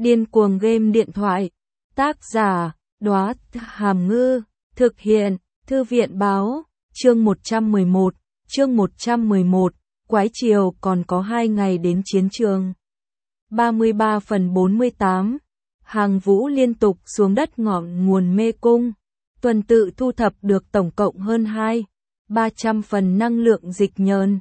Điên cuồng game điện thoại. Tác giả, Đóa Hàm Ngư. Thực hiện, Thư viện báo. Chương 111. Quái chiều còn có 2 ngày đến chiến trường. 33/48. Hàng Vũ liên tục xuống đất ngọn nguồn mê cung. Tuần tự thu thập được tổng cộng hơn 300 phần năng lượng dịch nhờn.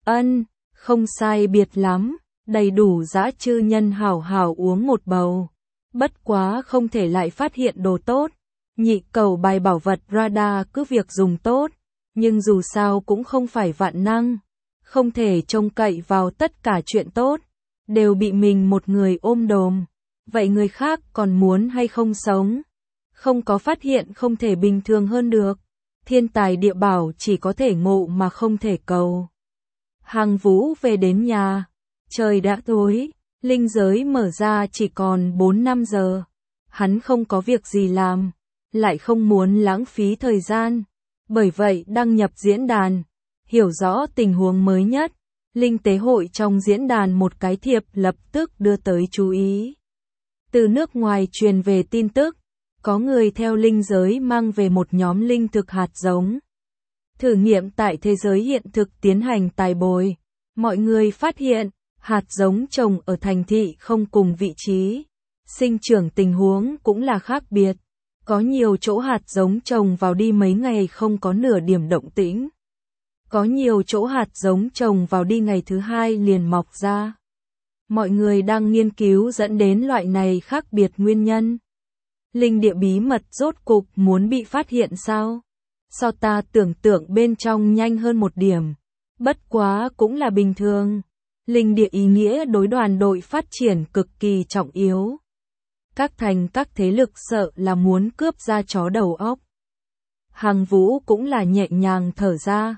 Không sai biệt lắm, đầy đủ dã chư nhân hảo hảo uống một bầu. Bất quá không thể lại phát hiện đồ tốt. Nhị cầu bài bảo vật radar cứ việc dùng tốt, nhưng dù sao cũng không phải vạn năng. Không thể trông cậy vào tất cả chuyện tốt, đều bị mình một người ôm đồm. Vậy người khác còn muốn hay không sống? Không có phát hiện không thể bình thường hơn được. Thiên tài địa bảo chỉ có thể ngộ mà không thể cầu. Hàng Vũ về đến nhà. Trời đã tối, linh giới mở ra chỉ còn 4-5 giờ. Hắn không có việc gì làm, lại không muốn lãng phí thời gian. Bởi vậy đăng nhập diễn đàn, hiểu rõ tình huống mới nhất. Linh tế hội trong diễn đàn một cái thiệp lập tức đưa tới chú ý. Từ nước ngoài truyền về tin tức, có người theo linh giới mang về một nhóm linh thực hạt giống. Thử nghiệm tại thế giới hiện thực tiến hành tài bồi. Mọi người phát hiện, hạt giống trồng ở thành thị không cùng vị trí. Sinh trưởng tình huống cũng là khác biệt. Có nhiều chỗ hạt giống trồng vào đi mấy ngày không có nửa điểm động tĩnh. Có nhiều chỗ hạt giống trồng vào đi ngày thứ 2 liền mọc ra. Mọi người đang nghiên cứu dẫn đến loại này khác biệt nguyên nhân. Linh địa bí mật rốt cục muốn bị phát hiện sao? Sao ta tưởng tượng bên trong nhanh hơn một điểm. Bất quá cũng là bình thường. Linh địa ý nghĩa đối đoàn đội phát triển cực kỳ trọng yếu. Các thế lực sợ là muốn cướp ra chó đầu óc. Hàng Vũ cũng là nhẹ nhàng thở ra.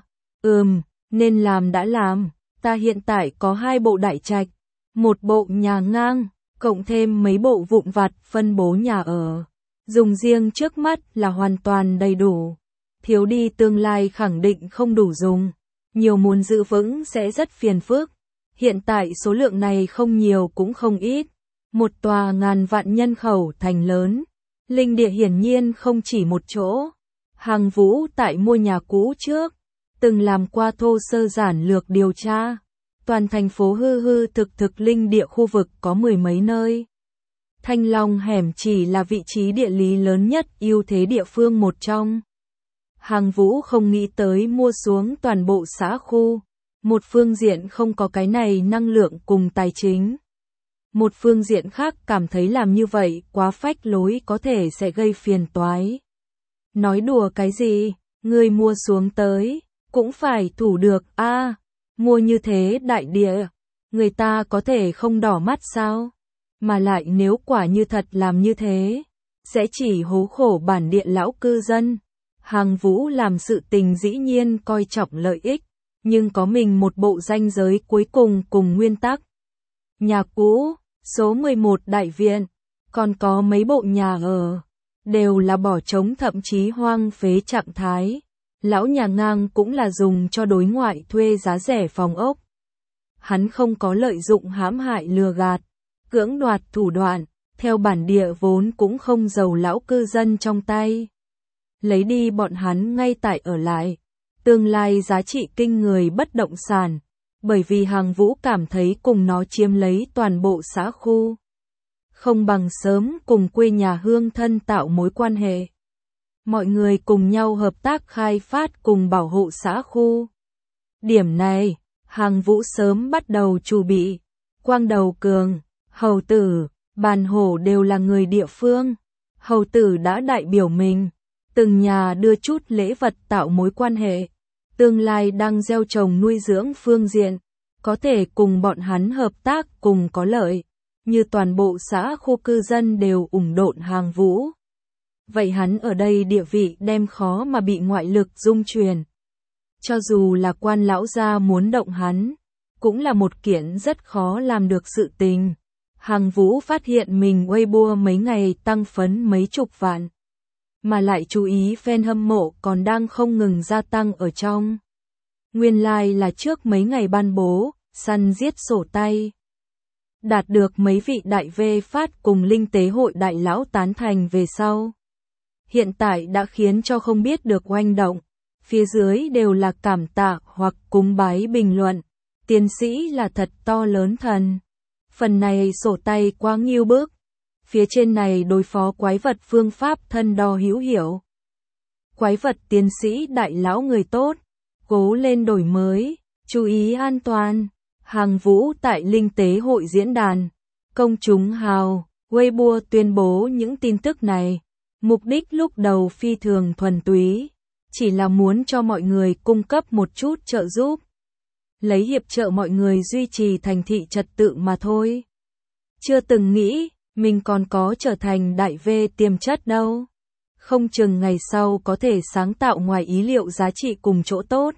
Nên làm đã làm. Ta hiện tại có 2 bộ đại trạch, một bộ nhà ngang, cộng thêm mấy bộ vụn vặt phân bố nhà ở. Dùng riêng trước mắt là hoàn toàn đầy đủ. Thiếu đi tương lai khẳng định không đủ dùng. Nhiều muốn giữ vững sẽ rất phiền phức. Hiện tại số lượng này không nhiều cũng không ít. Một tòa ngàn vạn nhân khẩu thành lớn. Linh địa hiển nhiên không chỉ một chỗ. Hàng Vũ tại mua nhà cũ trước, từng làm qua thô sơ giản lược điều tra. Toàn thành phố hư thực linh địa khu vực có 10 mấy nơi. Thanh Long hẻm chỉ là vị trí địa lý lớn nhất ưu thế địa phương một trong. Hàng Vũ không nghĩ tới mua xuống toàn bộ xã khu. Một phương diện không có cái này năng lượng cùng tài chính. Một phương diện khác cảm thấy làm như vậy quá phách lối có thể sẽ gây phiền toái. Nói đùa cái gì, người mua xuống tới, cũng phải thủ được mua như thế đại địa, người ta có thể không đỏ mắt sao? Mà lại nếu quả như thật làm như thế, sẽ chỉ hố khổ bản địa lão cư dân. Hàng Vũ làm sự tình dĩ nhiên coi trọng lợi ích, nhưng có mình một bộ ranh giới cuối cùng nguyên tắc. Nhà cũ, số 11 đại viện, còn có mấy bộ nhà ở, đều là bỏ trống thậm chí hoang phế trạng thái. Lão nhà ngang cũng là dùng cho đối ngoại thuê giá rẻ phòng ốc. Hắn không có lợi dụng hãm hại lừa gạt, cưỡng đoạt thủ đoạn, theo bản địa vốn cũng không giàu lão cư dân trong tay. Lấy đi bọn hắn ngay tại ở lại, tương lai giá trị kinh người bất động sản, bởi vì Hàng Vũ cảm thấy cùng nó chiếm lấy toàn bộ xã khu. Không bằng sớm cùng quê nhà hương thân tạo mối quan hệ. Mọi người cùng nhau hợp tác khai phát cùng bảo hộ xã khu. Điểm này, Hàng Vũ sớm bắt đầu chuẩn bị. Quang Đầu Cường, Hầu Tử, Bàn Hổ đều là người địa phương. Hầu Tử đã đại biểu mình, từng nhà đưa chút lễ vật tạo mối quan hệ. Tương lai đang gieo trồng nuôi dưỡng phương diện, có thể cùng bọn hắn hợp tác cùng có lợi. Như toàn bộ xã khu cư dân đều ủng độn Hàng Vũ. Vậy hắn ở đây địa vị đem khó mà bị ngoại lực dung truyền. Cho dù là quan lão gia muốn động hắn, cũng là một kiện rất khó làm được sự tình. Hàng Vũ phát hiện mình Weibo mấy ngày tăng phấn mấy chục vạn. Mà lại chú ý fan hâm mộ còn đang không ngừng gia tăng ở trong. Nguyên lai là trước mấy ngày ban bố, săn giết sổ tay. đạt được mấy vị đại vê phát cùng linh tế hội đại lão tán thành về sau. Hiện tại đã khiến cho không biết được oanh động, phía dưới đều là cảm tạ hoặc cúng bái bình luận, tiến sĩ là thật to lớn thần. Phần này sổ tay quá nghiêu bức, phía trên này đối phó quái vật phương pháp thân đo hữu hiểu. Quái vật tiến sĩ đại lão người tốt, cố lên đổi mới, chú ý an toàn. Hàng Vũ tại linh tế hội diễn đàn, công chúng hào, Weibo tuyên bố những tin tức này. Mục đích lúc đầu phi thường thuần túy, chỉ là muốn cho mọi người cung cấp một chút trợ giúp. Lấy hiệp trợ mọi người duy trì thành thị trật tự mà thôi. Chưa từng nghĩ, mình còn có trở thành đại vê tiềm chất đâu. Không chừng ngày sau có thể sáng tạo ngoài ý liệu giá trị cùng chỗ tốt.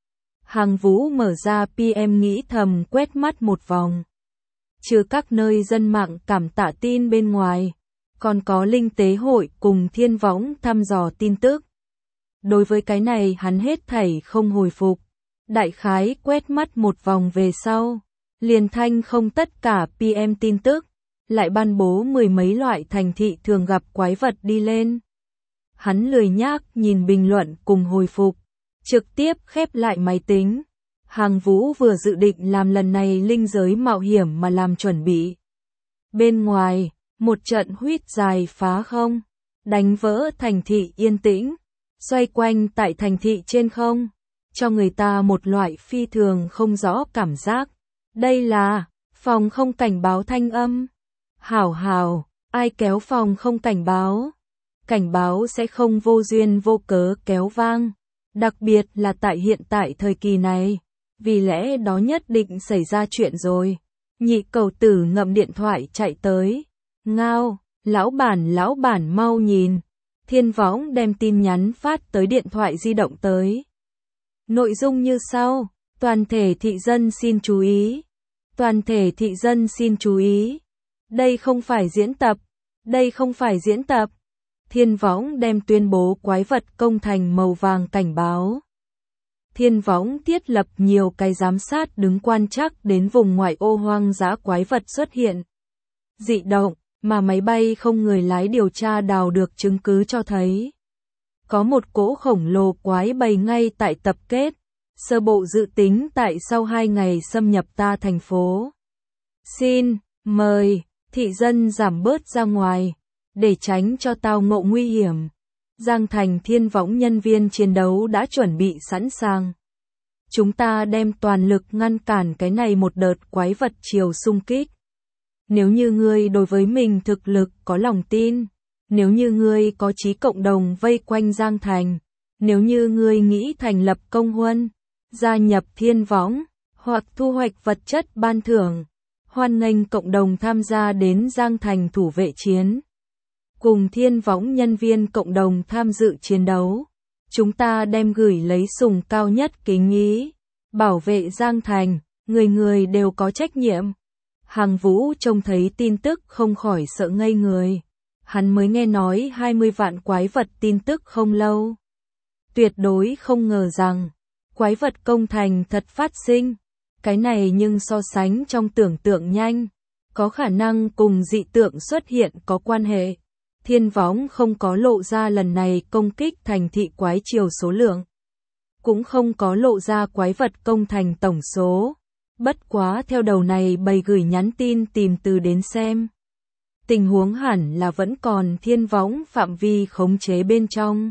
Hàng Vũ mở ra PM nghĩ thầm quét mắt một vòng. Trừ các nơi dân mạng cảm tạ tin bên ngoài, còn có linh tế hội cùng thiên võng thăm dò tin tức. Đối với cái này hắn hết thảy không hồi phục. Đại khái quét mắt một vòng về sau, liền thanh không tất cả PM tin tức, lại ban bố mười mấy loại thành thị thường gặp quái vật đi lên. Hắn lười nhác nhìn bình luận cùng hồi phục, trực tiếp khép lại máy tính. Hàng Vũ vừa dự định làm lần này linh giới mạo hiểm mà làm chuẩn bị. Bên ngoài, một trận huýt dài phá không, đánh vỡ thành thị yên tĩnh, xoay quanh tại thành thị trên không, cho người ta một loại phi thường không rõ cảm giác. Đây là phòng không cảnh báo thanh âm. Hảo hảo, ai kéo phòng không cảnh báo? Cảnh báo sẽ không vô duyên vô cớ kéo vang, đặc biệt là tại hiện tại thời kỳ này, vì lẽ đó nhất định xảy ra chuyện rồi. Nhị cầu tử ngậm điện thoại chạy tới. Ngao, lão bản mau nhìn. Thiên võng đem tin nhắn phát tới điện thoại di động tới. Nội dung như sau, toàn thể thị dân xin chú ý. Toàn thể thị dân xin chú ý. Đây không phải diễn tập. Đây không phải diễn tập. Thiên võng đem tuyên bố quái vật công thành màu vàng cảnh báo. Thiên võng thiết lập nhiều cái giám sát đứng quan trắc đến vùng ngoại ô hoang dã quái vật xuất hiện. Dị động, mà máy bay không người lái điều tra đào được chứng cứ cho thấy. Có một cỗ khổng lồ quái bầy ngay tại tập kết, sơ bộ dự tính tại sau 2 ngày xâm nhập ta thành phố. Xin, mời, thị dân giảm bớt ra ngoài, để tránh cho tao ngộ nguy hiểm. Giang Thành thiên võng nhân viên chiến đấu đã chuẩn bị sẵn sàng. Chúng ta đem toàn lực ngăn cản cái này một đợt quái vật chiều xung kích. Nếu như ngươi đối với mình thực lực có lòng tin, nếu như ngươi có chí cộng đồng vây quanh Giang Thành, nếu như ngươi nghĩ thành lập công huân, gia nhập thiên võng, hoặc thu hoạch vật chất ban thưởng, hoan nghênh cộng đồng tham gia đến Giang Thành thủ vệ chiến. Cùng thiên võng nhân viên cộng đồng tham dự chiến đấu, chúng ta đem gửi lấy sùng cao nhất kính ý, bảo vệ Giang Thành, người người đều có trách nhiệm. Hàng Vũ trông thấy tin tức không khỏi sợ ngây người. Hắn mới nghe nói 20 vạn quái vật tin tức không lâu. Tuyệt đối không ngờ rằng, quái vật công thành thật phát sinh. Cái này nhưng so sánh trong tưởng tượng nhanh, có khả năng cùng dị tượng xuất hiện có quan hệ. Thiên võng không có lộ ra lần này công kích thành thị quái chiều số lượng. Cũng không có lộ ra quái vật công thành tổng số. Bất quá theo đầu này bầy gửi nhắn tin tìm từ đến xem. Tình huống hẳn là vẫn còn thiên võng phạm vi khống chế bên trong.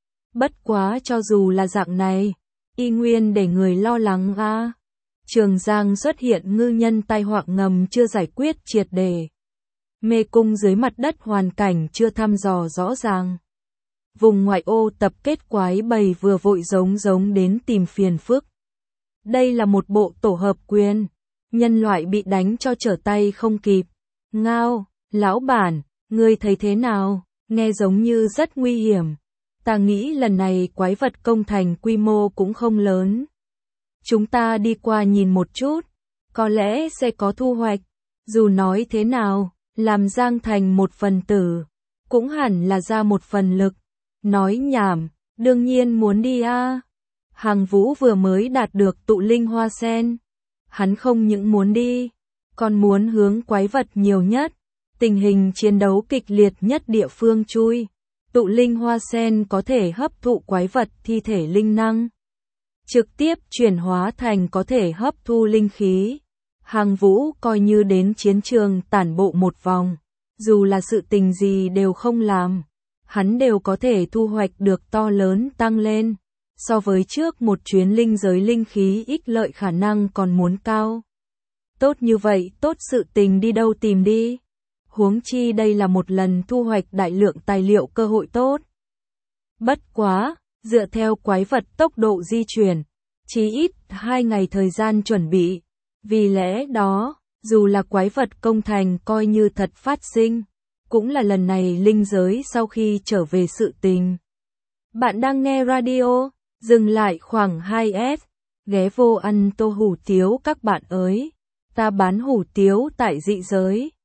Bất quá cho dù là dạng này, y nguyên để người lo lắng a. Trường Giang xuất hiện ngư nhân tai họa ngầm chưa giải quyết triệt để. Mê cung dưới mặt đất hoàn cảnh chưa thăm dò rõ ràng. Vùng ngoại ô tập kết quái bầy vừa vội giống đến tìm phiền phức. Đây là một bộ tổ hợp quyền. Nhân loại bị đánh cho trở tay không kịp. Ngao, lão bản, ngươi thấy thế nào? Nghe giống như rất nguy hiểm. Ta nghĩ lần này quái vật công thành quy mô cũng không lớn. Chúng ta đi qua nhìn một chút. Có lẽ sẽ có thu hoạch. Dù nói thế nào, làm Giang Thành một phần tử, cũng hẳn là ra một phần lực. Nói nhảm, đương nhiên muốn đi a. Hàng Vũ vừa mới đạt được tụ linh hoa sen. Hắn không những muốn đi, còn muốn hướng quái vật nhiều nhất, tình hình chiến đấu kịch liệt nhất địa phương chui. Tụ linh hoa sen có thể hấp thụ quái vật thi thể linh năng, trực tiếp chuyển hóa thành có thể hấp thu linh khí. Hàng Vũ coi như đến chiến trường tản bộ một vòng, dù là sự tình gì đều không làm, hắn đều có thể thu hoạch được to lớn tăng lên. So với trước một chuyến linh giới linh khí ích lợi khả năng còn muốn cao. Tốt như vậy, tốt sự tình đi đâu tìm đi. Huống chi đây là một lần thu hoạch đại lượng tài liệu cơ hội tốt. Bất quá, dựa theo quái vật tốc độ di chuyển, chí ít 2 ngày thời gian chuẩn bị. Vì lẽ đó, dù là quái vật công thành coi như thật phát sinh, cũng là lần này linh giới sau khi trở về sự tình. Bạn đang nghe radio, dừng lại khoảng 2S, ghé vô ăn tô hủ tiếu các bạn ơi. Ta bán hủ tiếu tại dị giới.